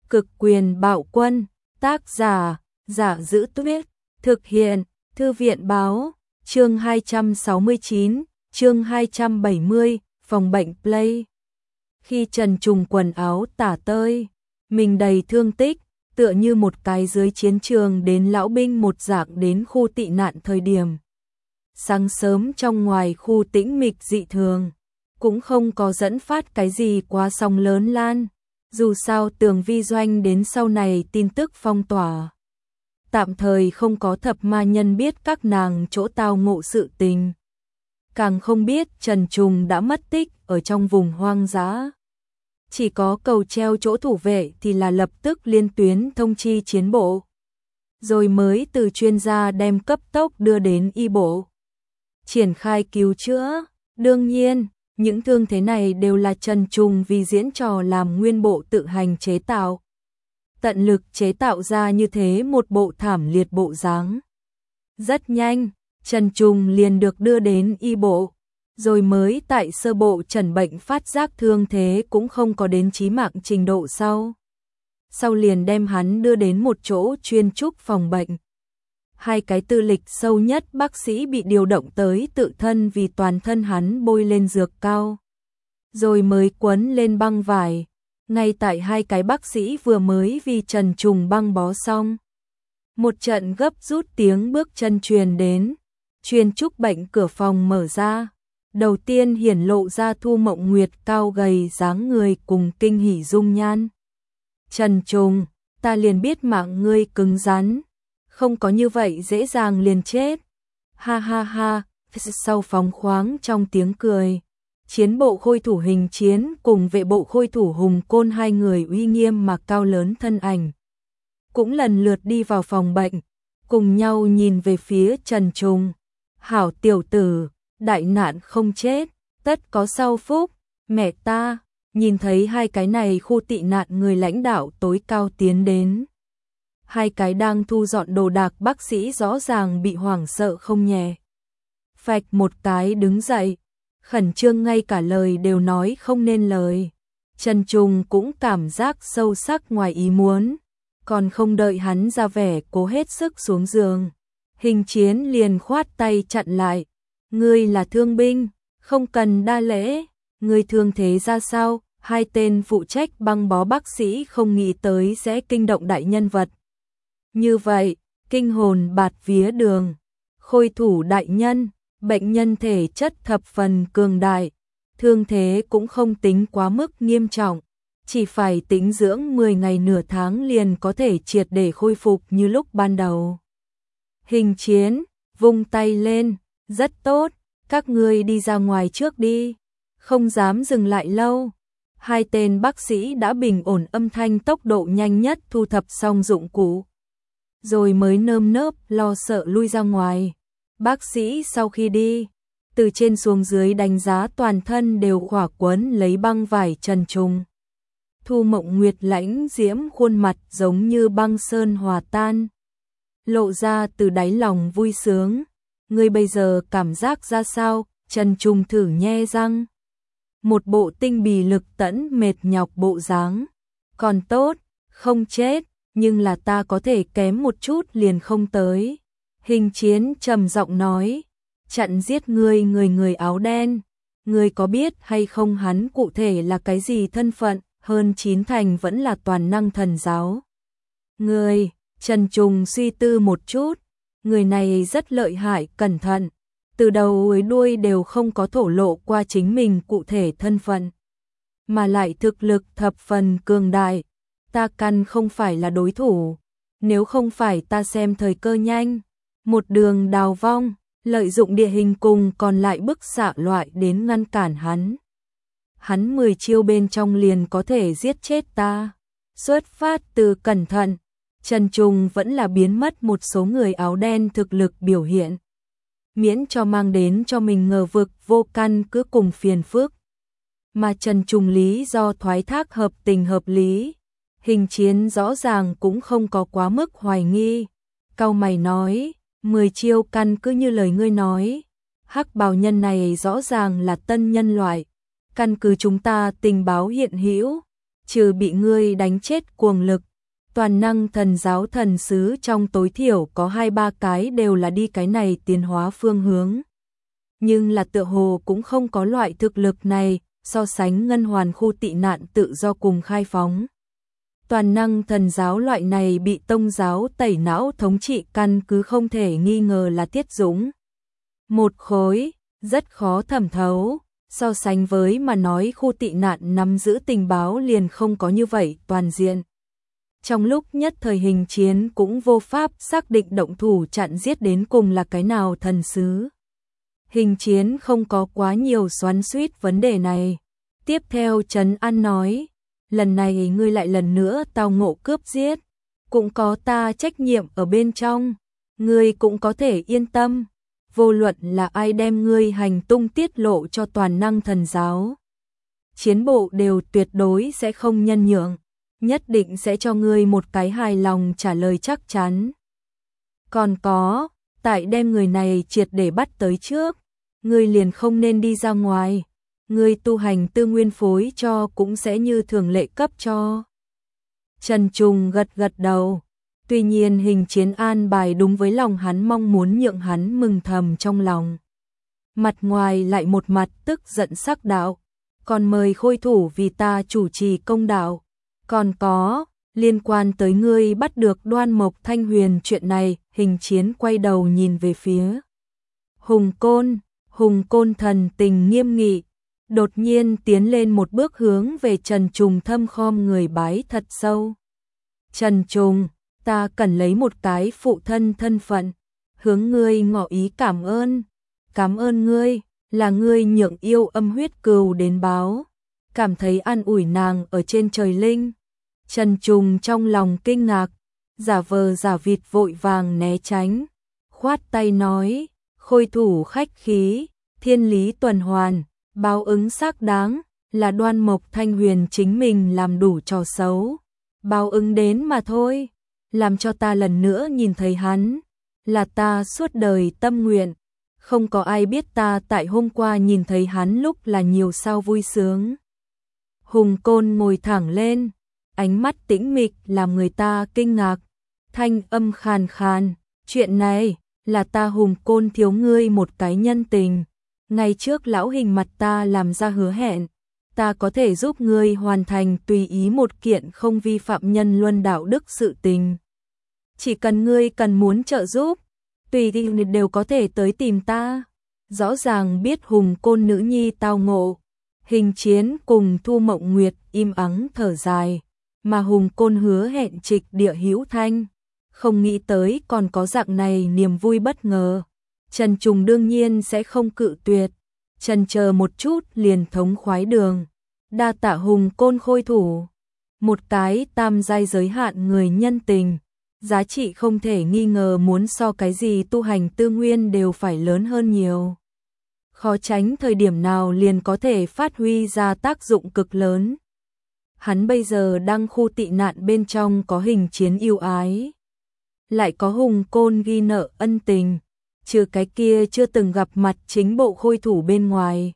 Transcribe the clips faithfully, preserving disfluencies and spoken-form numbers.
Cực quyền bạo quân, tác giả, Giả Giữ Tuyết, thực hiện, Thư viện báo, chương hai trăm sáu mươi chín, chương hai trăm bảy mươi, phòng bệnh play. Khi Trần Trùng quần áo tả tơi, mình đầy thương tích, tựa như một cái dưới chiến trường đến lão binh một dạng đến khu tị nạn thời điểm. Sáng sớm trong ngoài khu tĩnh mịch dị thường, cũng không có dẫn phát cái gì quá sóng lớn lan. Dù sao Tường Vi Doanh đến sau này tin tức phong tỏa. Tạm thời không có thập ma nhân biết các nàng chỗ tao ngộ sự tình. Càng không biết Trần Trùng đã mất tích ở trong vùng hoang dã. Chỉ có cầu treo chỗ thủ vệ thì là lập tức liên tuyến thông chi chiến bộ. Rồi mới từ chuyên gia đem cấp tốc đưa đến y bộ. Triển khai cứu chữa, đương nhiên. Những thương thế này đều là Trần Trùng vì diễn trò làm nguyên bộ tự hành chế tạo. Tận lực chế tạo ra như thế một bộ thảm liệt bộ dáng. Rất nhanh, Trần Trùng liền được đưa đến y bộ, rồi mới tại sơ bộ chẩn bệnh phát giác thương thế cũng không có đến chí mạng trình độ sau. Sau liền đem hắn đưa đến một chỗ chuyên trúc phòng bệnh. Hai cái tư lịch sâu nhất bác sĩ bị điều động tới tự thân vì toàn thân hắn bôi lên dược cao. Rồi mới quấn lên băng vải. Ngay tại hai cái bác sĩ vừa mới vì Trần Trùng băng bó xong. Một trận gấp rút tiếng bước chân truyền đến. Chuyên trúc bệnh cửa phòng mở ra. Đầu tiên hiển lộ ra Thu Mộng Nguyệt cao gầy dáng người cùng kinh hỉ dung nhan. Trần Trùng, ta liền biết mạng ngươi cứng rắn. Không có như vậy dễ dàng liền chết. Ha ha ha, sau phóng khoáng trong tiếng cười. Chiến bộ khôi thủ Hình Chiến cùng vệ bộ khôi thủ Hùng Côn hai người uy nghiêm mà cao lớn thân ảnh. Cũng lần lượt đi vào phòng bệnh, cùng nhau nhìn về phía Trần Trùng. Hảo tiểu tử, đại nạn không chết, tất có sau phúc, mẹ ta, nhìn thấy hai cái này khu tị nạn người lãnh đạo tối cao tiến đến. Hai cái đang thu dọn đồ đạc bác sĩ rõ ràng bị hoảng sợ không nhẹ. Phạch một cái đứng dậy, khẩn trương ngay cả lời đều nói không nên lời. Trần Trùng cũng cảm giác sâu sắc ngoài ý muốn, còn không đợi hắn ra vẻ cố hết sức xuống giường. Hình Chiến liền khoát tay chặn lại. Ngươi là thương binh, không cần đa lễ, ngươi thương thế ra sao? Hai tên phụ trách băng bó bác sĩ không nghĩ tới sẽ kinh động đại nhân vật. Như vậy, kinh hồn bạt vía đường, khôi thủ đại nhân, bệnh nhân thể chất thập phần cường đại, thương thế cũng không tính quá mức nghiêm trọng, chỉ phải tĩnh dưỡng mười ngày nửa tháng liền có thể triệt để khôi phục như lúc ban đầu. Hình Chiến, vung tay lên, rất tốt, các ngươi đi ra ngoài trước đi, không dám dừng lại lâu. Hai tên bác sĩ đã bình ổn âm thanh tốc độ nhanh nhất thu thập xong dụng cụ. Rồi mới nơm nớp lo sợ lui ra ngoài. Bác sĩ sau khi đi, từ trên xuống dưới đánh giá toàn thân đều khỏa quấn lấy băng vải Trần Trùng. Thu Mộng Nguyệt lãnh diễm khuôn mặt giống như băng sơn hòa tan. Lộ ra từ đáy lòng vui sướng. Ngươi bây giờ cảm giác ra sao? Trần Trùng thử nhe răng. Một bộ tinh bì lực tẫn mệt nhọc bộ dáng. Còn tốt, không chết. Nhưng là ta có thể kém một chút liền không tới. Hình Chiến trầm giọng nói, chặn giết ngươi người người áo đen. Ngươi có biết hay không hắn cụ thể là cái gì thân phận, hơn chín thành vẫn là toàn năng thần giáo. Ngươi, Trần Trùng suy tư một chút, người này rất lợi hại, cẩn thận. Từ đầu tới đuôi đều không có thổ lộ qua chính mình cụ thể thân phận. Mà lại thực lực thập phần cường đại. Ta căn không phải là đối thủ, nếu không phải ta xem thời cơ nhanh, một đường đào vong, lợi dụng địa hình cùng còn lại bức xạ loại đến ngăn cản hắn. Hắn mười chiêu bên trong liền có thể giết chết ta. Xuất phát từ cẩn thận, Trần Trùng vẫn là biến mất một số người áo đen thực lực biểu hiện. Miễn cho mang đến cho mình ngờ vực vô căn cứ cùng phiền phức. Mà Trần Trùng lý do thoái thác hợp tình hợp lý. Hình Chiến rõ ràng cũng không có quá mức hoài nghi. Cau mày nói, mười chiêu căn cứ như lời ngươi nói. Hắc bào nhân này rõ ràng là tân nhân loại. Căn cứ chúng ta tình báo hiện hữu, trừ bị ngươi đánh chết cuồng lực, toàn năng thần giáo thần sứ trong tối thiểu có hai ba cái đều là đi cái này tiến hóa phương hướng. Nhưng là tựa hồ cũng không có loại thực lực này, so sánh ngân hoàn khu tị nạn tự do cùng khai phóng. Toàn năng thần giáo loại này bị tông giáo tẩy não thống trị căn cứ không thể nghi ngờ là Tiết Dũng. Một khối, rất khó thẩm thấu, so sánh với mà nói khu tị nạn nắm giữ tình báo liền không có như vậy toàn diện. Trong lúc nhất thời hình chiến cũng vô pháp xác định động thủ chặn giết đến cùng là cái nào thần sứ. Hình chiến không có quá nhiều xoắn xuýt vấn đề này. Tiếp theo Trấn An nói, lần này ngươi lại lần nữa tao ngộ cướp giết, cũng có ta trách nhiệm ở bên trong, ngươi cũng có thể yên tâm, vô luận là ai đem ngươi hành tung tiết lộ cho toàn năng thần giáo. Chiến bộ đều tuyệt đối sẽ không nhân nhượng, nhất định sẽ cho ngươi một cái hài lòng trả lời chắc chắn. Còn có, tại đem người này triệt để bắt tới trước, ngươi liền không nên đi ra ngoài. Ngươi tu hành tư nguyên phối cho cũng sẽ như thường lệ cấp cho. Trần Trùng gật gật đầu. Tuy nhiên hình chiến an bài đúng với lòng hắn mong muốn nhượng hắn mừng thầm trong lòng. Mặt ngoài lại một mặt tức giận sắc đạo. Còn mời khôi thủ vì ta chủ trì công đạo. Còn có, liên quan tới ngươi bắt được Đoan Mộc Thanh Huyền chuyện này, hình chiến quay đầu nhìn về phía Hùng Côn. Hùng Côn thần tình nghiêm nghị. Đột nhiên tiến lên một bước hướng về Trần Trùng thâm khom người bái thật sâu. Trần Trùng, ta cần lấy một cái phụ thân thân phận, hướng ngươi ngỏ ý cảm ơn. Cảm ơn ngươi, là ngươi nhượng yêu âm huyết cừu đến báo. Cảm thấy an ủi nàng ở trên trời linh. Trần Trùng trong lòng kinh ngạc, giả vờ giả vịt vội vàng né tránh. Khoát tay nói, khôi thủ khách khí, thiên lý tuần hoàn. Báo ứng xác đáng, là Đoan Mộc Thanh Huyền chính mình làm đủ trò xấu. Báo ứng đến mà thôi, làm cho ta lần nữa nhìn thấy hắn, là ta suốt đời tâm nguyện. Không có ai biết ta tại hôm qua nhìn thấy hắn lúc là nhiều sao vui sướng. Hùng Côn ngồi thẳng lên, ánh mắt tĩnh mịch làm người ta kinh ngạc. Thanh âm khàn khàn, chuyện này là ta Hùng Côn thiếu ngươi một cái nhân tình. Ngày trước lão hình mặt ta làm ra hứa hẹn, ta có thể giúp ngươi hoàn thành tùy ý một kiện không vi phạm nhân luân đạo đức sự tình. Chỉ cần ngươi cần muốn trợ giúp, tùy thì đều có thể tới tìm ta. Rõ ràng biết Hùng Côn nữ nhi tao ngộ, hình chiến cùng Thu Mộng Nguyệt im ắng thở dài, mà Hùng Côn hứa hẹn trịch địa hữu thanh, không nghĩ tới còn có dạng này niềm vui bất ngờ. Trần Trùng đương nhiên sẽ không cự tuyệt, trần chờ một chút liền thống khoái đường. Đa tạ Hùng Côn khôi thủ, một cái tam giai giới hạn người nhân tình, giá trị không thể nghi ngờ muốn so cái gì tu hành tư nguyên đều phải lớn hơn nhiều. Khó tránh thời điểm nào liền có thể phát huy ra tác dụng cực lớn. Hắn bây giờ đang khu tị nạn bên trong có hình chiến yêu ái, lại có Hùng Côn ghi nợ ân tình. Trừ cái kia chưa từng gặp mặt chính bộ khôi thủ bên ngoài,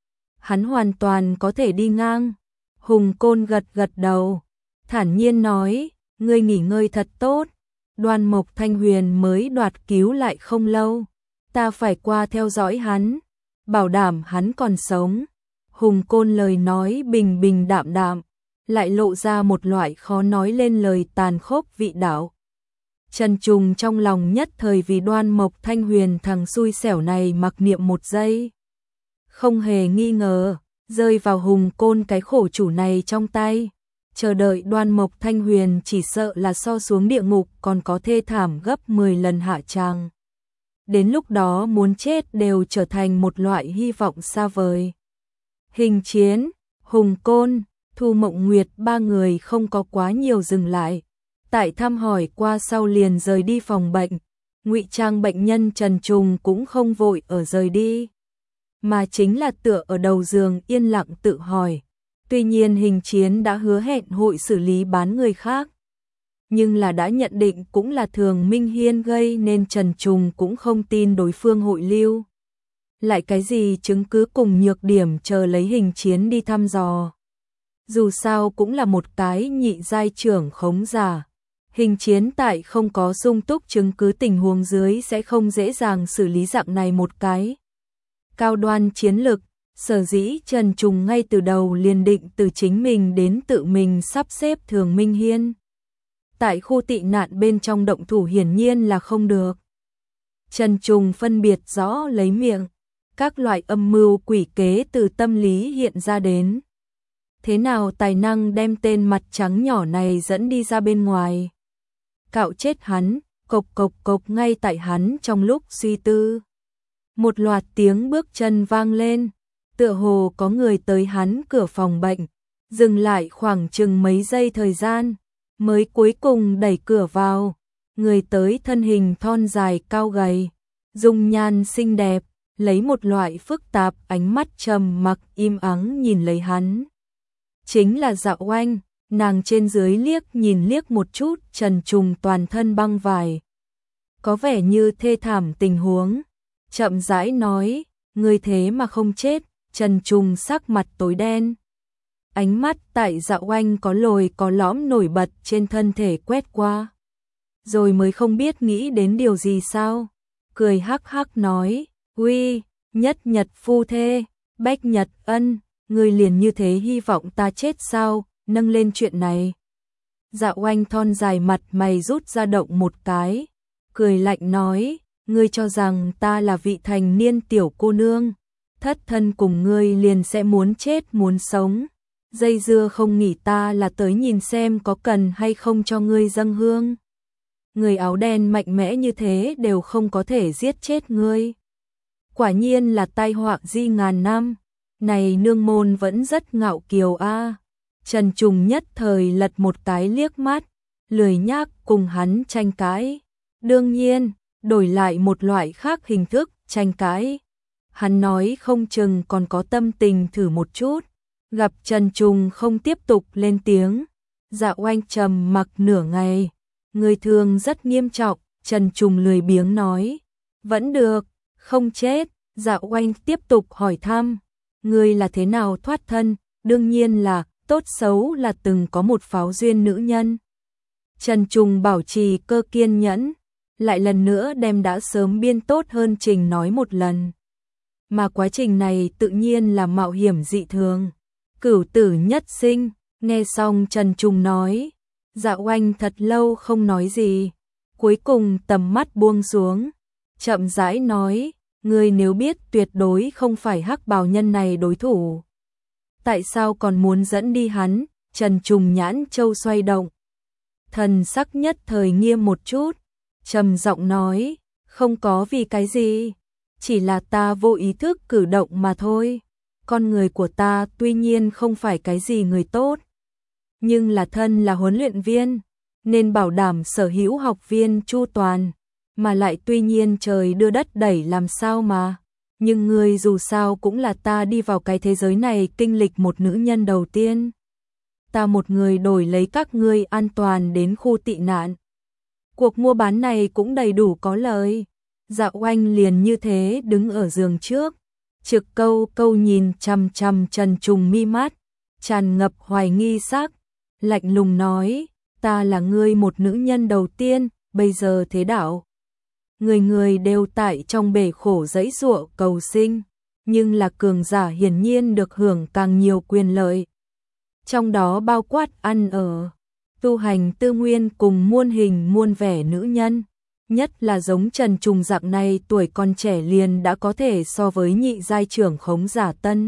hắn hoàn toàn có thể đi ngang. Hùng Côn gật gật đầu, thản nhiên nói, ngươi nghỉ ngơi thật tốt, Đoan Mộc Thanh Huyền mới đoạt cứu lại không lâu, ta phải qua theo dõi hắn, bảo đảm hắn còn sống. Hùng Côn lời nói bình bình đạm đạm, lại lộ ra một loại khó nói lên lời tàn khốc vị đạo. Trần Trùng trong lòng nhất thời vì Đoan Mộc Thanh Huyền thằng xui xẻo này mặc niệm một giây. Không hề nghi ngờ, rơi vào Hùng Côn cái khổ chủ này trong tay. Chờ đợi Đoan Mộc Thanh Huyền chỉ sợ là so xuống địa ngục còn có thê thảm gấp mười lần hạ tràng. Đến lúc đó muốn chết đều trở thành một loại hy vọng xa vời. Hình chiến, Hùng Côn, Thu Mộng Nguyệt ba người không có quá nhiều dừng lại. Tại thăm hỏi qua sau liền rời đi phòng bệnh, ngụy trang bệnh nhân Trần Trùng cũng không vội ở rời đi, mà chính là tựa ở đầu giường yên lặng tự hỏi. Tuy nhiên hình chiến đã hứa hẹn hội xử lý bán người khác, nhưng là đã nhận định cũng là Thường Minh Hiên gây nên Trần Trùng cũng không tin đối phương hội lưu. Lại cái gì chứng cứ cùng nhược điểm chờ lấy hình chiến đi thăm dò. Dù sao cũng là một cái nhị giai trưởng khống giả. Hình chiến tại không có sung túc chứng cứ tình huống dưới sẽ không dễ dàng xử lý dạng này một cái cao đoan chiến lực. Sở dĩ Trần Trùng ngay từ đầu liền định từ chính mình đến tự mình sắp xếp Thường Minh Hiên. Tại khu tị nạn bên trong động thủ hiển nhiên là không được. Trần Trùng phân biệt rõ lấy miệng, các loại âm mưu quỷ kế từ tâm lý hiện ra đến. Thế nào tài năng đem tên mặt trắng nhỏ này dẫn đi ra bên ngoài? Cạo chết hắn, cộc cộc cộc ngay tại hắn trong lúc suy tư. Một loạt tiếng bước chân vang lên, tựa hồ có người tới hắn cửa phòng bệnh, dừng lại khoảng chừng mấy giây thời gian, mới cuối cùng đẩy cửa vào. Người tới thân hình thon dài cao gầy, dung nhan xinh đẹp, lấy một loại phức tạp ánh mắt trầm mặc im ắng nhìn lấy hắn. Chính là Dạo Oanh, nàng trên dưới liếc nhìn liếc một chút Trần Trùng toàn thân băng vải. Có vẻ như thê thảm tình huống, chậm rãi nói, ngươi thế mà không chết. Trần Trùng sắc mặt tối đen. Ánh mắt tại Dạo Oanh có lồi có lõm nổi bật trên thân thể quét qua. Rồi mới không biết nghĩ đến điều gì sao. Cười hắc hắc nói, uy, nhất nhật phu thê, bách nhật ân, ngươi liền như thế hy vọng ta chết sao, nâng lên chuyện này. Dạo Oanh thon dài mặt mày rút ra động một cái, cười lạnh nói, ngươi cho rằng ta là vị thành niên tiểu cô nương, thất thân cùng ngươi liền sẽ muốn chết muốn sống, dây dưa không nghỉ ta là tới nhìn xem có cần hay không cho ngươi dâng hương. Người áo đen mạnh mẽ như thế đều không có thể giết chết ngươi. Quả nhiên là tai họa di ngàn năm, này nương môn vẫn rất ngạo kiều a. Trần Trùng nhất thời lật một cái liếc mắt, lười nhác cùng hắn tranh cãi. Đương nhiên, đổi lại một loại khác hình thức tranh cãi. Hắn nói không chừng còn có tâm tình thử một chút. Gặp Trần Trùng không tiếp tục lên tiếng, Dạo Oanh trầm mặc nửa ngày. Người thương rất nghiêm trọng, Trần Trùng lười biếng nói. Vẫn được, không chết. Dạo Oanh tiếp tục hỏi thăm. Người là thế nào thoát thân? Đương nhiên là, tốt xấu là từng có một pháo duyên nữ nhân. Trần Trùng bảo trì cơ kiên nhẫn, lại lần nữa đem đã sớm biên tốt hơn trình nói một lần. Mà quá trình này tự nhiên là mạo hiểm dị thường. Cửu tử nhất sinh, nghe xong Trần Trùng nói. Dạo Oanh thật lâu không nói gì, cuối cùng tầm mắt buông xuống, chậm rãi nói, ngươi nếu biết tuyệt đối không phải hắc bào nhân này đối thủ, tại sao còn muốn dẫn đi hắn? Trần Trùng nhãn châu xoay động, thần sắc nhất thời nghiêm một chút, trầm giọng nói, không có vì cái gì, chỉ là ta vô ý thức cử động mà thôi. Con người của ta tuy nhiên không phải cái gì người tốt, nhưng là thân là huấn luyện viên, nên bảo đảm sở hữu học viên chu toàn, mà lại tuy nhiên trời đưa đất đẩy làm sao mà. Nhưng ngươi dù sao cũng là ta đi vào cái thế giới này kinh lịch một nữ nhân đầu tiên. Ta một người đổi lấy các ngươi an toàn đến khu tị nạn. Cuộc mua bán này cũng đầy đủ có lời. Dạo Oanh liền như thế đứng ở giường trước, trực câu câu nhìn chằm chằm Trần Trùng mi mắt, tràn ngập hoài nghi sắc, lạnh lùng nói, ta là ngươi một nữ nhân đầu tiên, bây giờ thế đạo. Người người đều tại trong bể khổ giãy giụa cầu sinh, nhưng là cường giả hiển nhiên được hưởng càng nhiều quyền lợi. Trong đó bao quát ăn ở, tu hành tư nguyên cùng muôn hình muôn vẻ nữ nhân. Nhất là giống Trần Trùng dạng này tuổi còn trẻ liền đã có thể so với nhị giai trưởng khống giả tân.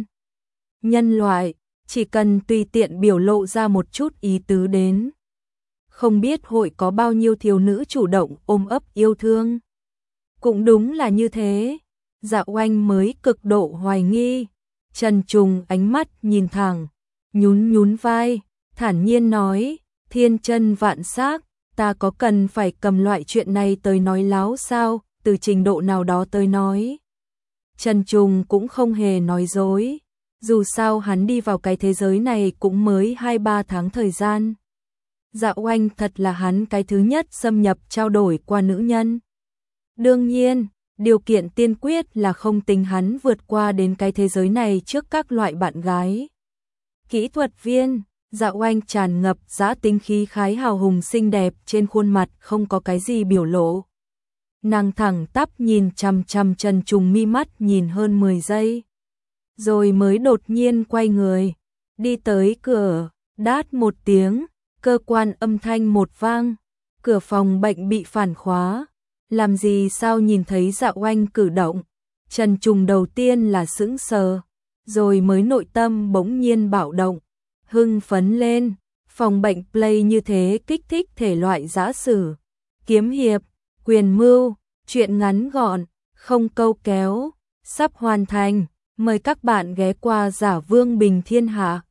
Nhân loại, chỉ cần tùy tiện biểu lộ ra một chút ý tứ đến. Không biết hội có bao nhiêu thiếu nữ chủ động ôm ấp yêu thương. Cũng đúng là như thế. Dạo Oanh mới cực độ hoài nghi. Trần Trùng ánh mắt nhìn thẳng, nhún nhún vai, thản nhiên nói, thiên chân vạn xác. Ta có cần phải cầm loại chuyện này tới nói láo sao, từ trình độ nào đó tới nói. Trần Trùng cũng không hề nói dối, dù sao hắn đi vào cái thế giới này cũng mới hai ba tháng thời gian. Dạo Oanh thật là hắn cái thứ nhất xâm nhập trao đổi qua nữ nhân. Đương nhiên, điều kiện tiên quyết là không tính hắn vượt qua đến cái thế giới này trước các loại bạn gái. Kỹ thuật viên, Dạ Oanh tràn ngập dã tính khí khái hào hùng xinh đẹp trên khuôn mặt không có cái gì biểu lộ. Nàng thẳng tắp nhìn chằm chằm Trần Trùng mi mắt nhìn hơn mười giây. Rồi mới đột nhiên quay người, đi tới cửa, đát một tiếng, cơ quan âm thanh một vang, cửa phòng bệnh bị phản khóa. Làm gì sao nhìn thấy Dạ Oanh cử động, Trần Trùng đầu tiên là sững sờ, rồi mới nội tâm bỗng nhiên bạo động, hưng phấn lên. Phòng bệnh play như thế kích thích thể loại giã sử, kiếm hiệp, quyền mưu, chuyện ngắn gọn, không câu kéo, sắp hoàn thành. Mời các bạn ghé qua Giả Vương Bình Thiên Hạ.